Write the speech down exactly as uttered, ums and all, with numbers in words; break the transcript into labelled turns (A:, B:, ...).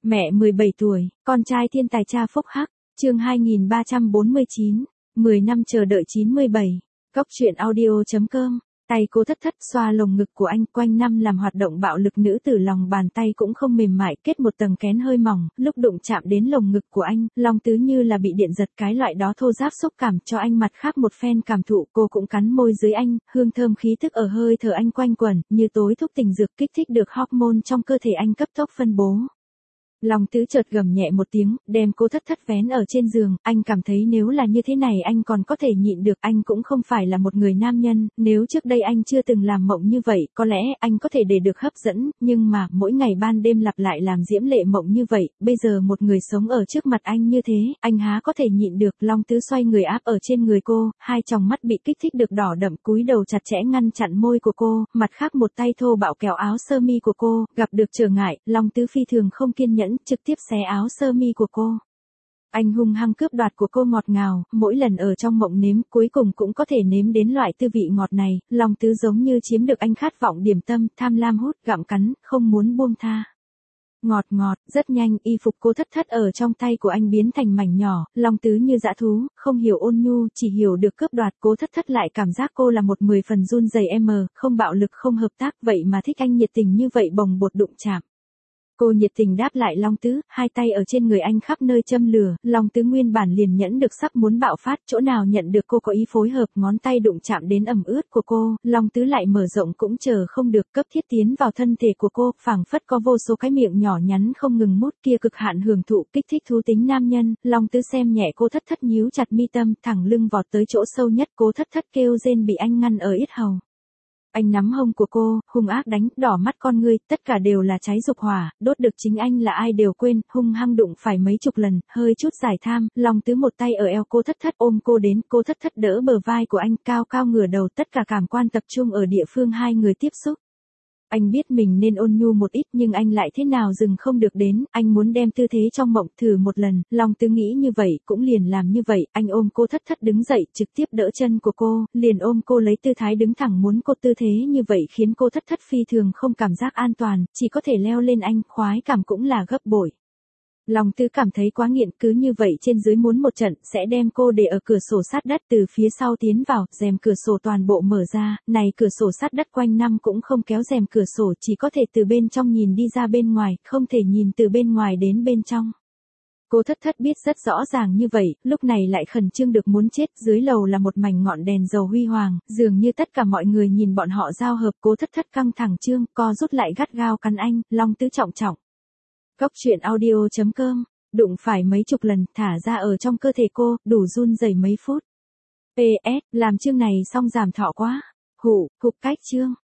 A: Mẹ mười bảy tuổi, con trai thiên tài cha phúc hắc, chương hai nghìn ba trăm bốn mươi chín, mười năm chờ đợi chín mươi bảy. Cốc truyện audio.com. Tay Cố Thất Thất xoa lồng ngực của anh, quanh năm làm hoạt động bạo lực nữ tử, lòng bàn tay cũng không mềm mại, kết một tầng kén hơi mỏng, lúc đụng chạm đến lồng ngực của anh, Long Tứ như là bị điện giật, cái loại đó thô ráp xúc cảm cho anh mặt khác một phen cảm thụ. Cô cũng cắn môi dưới anh, hương thơm khí thức ở hơi thở anh quanh quẩn, như tối thúc tình dược kích thích được hormone trong cơ thể anh cấp tốc phân bố. Long Tứ chợt gầm nhẹ một tiếng, đem Cố Thất Thất vén ở trên giường, anh cảm thấy nếu là như thế này anh còn có thể nhịn được, anh cũng không phải là một người nam nhân, nếu trước đây anh chưa từng làm mộng như vậy, có lẽ anh có thể để được hấp dẫn, nhưng mà, mỗi ngày ban đêm lặp lại làm diễm lệ mộng như vậy, bây giờ một người sống ở trước mặt anh như thế, anh há có thể nhịn được. Long Tứ xoay người áp ở trên người cô, hai tròng mắt bị kích thích được đỏ đậm, cúi đầu chặt chẽ ngăn chặn môi của cô, mặt khác một tay thô bạo kéo áo sơ mi của cô, gặp được trở ngại, Long Tứ phi thường không kiên nhẫn, trực tiếp xé áo sơ mi của cô. Anh hung hăng cướp đoạt của cô ngọt ngào, mỗi lần ở trong mộng nếm, cuối cùng cũng có thể nếm đến loại tư vị ngọt này. Long Tứ giống như chiếm được anh khát vọng điểm tâm, tham lam hút, gặm cắn, không muốn buông tha. Ngọt ngọt, rất nhanh, y phục Cố Thất Thất ở trong tay của anh biến thành mảnh nhỏ, Long Tứ như dã thú, không hiểu ôn nhu, chỉ hiểu được cướp đoạt. Cố Thất Thất lại cảm giác cô là một mười phần run rẩy em, không bạo lực không hợp tác, vậy mà thích anh nhiệt tình như vậy, bồng bột đụng chạm. Cô nhiệt tình đáp lại Long Tứ, hai tay ở trên người anh khắp nơi châm lửa, Long Tứ nguyên bản liền nhẫn được sắp muốn bạo phát, chỗ nào nhận được cô có ý phối hợp, ngón tay đụng chạm đến ẩm ướt của cô, Long Tứ lại mở rộng cũng chờ không được, cấp thiết tiến vào thân thể của cô, phảng phất có vô số cái miệng nhỏ nhắn không ngừng mút, kia cực hạn hưởng thụ, kích thích thú tính nam nhân. Long Tứ xem nhẹ Cố Thất Thất, nhíu chặt mi tâm, thẳng lưng vọt tới chỗ sâu nhất, Cố Thất Thất kêu rên bị anh ngăn ở yết hầu. Anh nắm hông của cô, hung ác đánh, đỏ mắt con ngươi, tất cả đều là cháy dục hỏa, đốt được chính anh là ai đều quên, hung hăng đụng phải mấy chục lần, hơi chút giải tham. Long Tứ một tay ở eo Cố Thất Thất ôm cô đến, Cố Thất Thất đỡ bờ vai của anh, cao cao ngửa đầu, tất cả cảm quan tập trung ở địa phương hai người tiếp xúc. Anh biết mình nên ôn nhu một ít, nhưng anh lại thế nào dừng không được đến, anh muốn đem tư thế trong mộng thử một lần. Long Tứ nghĩ như vậy, cũng liền làm như vậy, anh ôm Cố Thất Thất đứng dậy, trực tiếp đỡ chân của cô, liền ôm cô lấy tư thái đứng thẳng, muốn cô tư thế như vậy khiến Cố Thất Thất phi thường không cảm giác an toàn, chỉ có thể leo lên anh, khoái cảm cũng là gấp bội. Long Tứ cảm thấy quá nghiện, cứ như vậy trên dưới muốn một trận, sẽ đem cô để ở cửa sổ sát đất, từ phía sau tiến vào, rèm cửa sổ toàn bộ mở ra, này cửa sổ sát đất quanh năm cũng không kéo rèm cửa sổ, chỉ có thể từ bên trong nhìn đi ra bên ngoài, không thể nhìn từ bên ngoài đến bên trong. Cố Thất Thất biết rất rõ ràng như vậy, lúc này lại khẩn trương được muốn chết, dưới lầu là một mảnh ngọn đèn dầu huy hoàng, dường như tất cả mọi người nhìn bọn họ giao hợp. Cố Thất Thất căng thẳng trương, co rút lại gắt gao cắn anh. Long Tứ trọng trọng. Cốc truyện audio.com, đụng phải mấy chục lần, thả ra ở trong cơ thể cô, đủ run rẩy mấy phút. pê ét, làm chương này xong giảm thọ quá. Hủ, hụt cách chương.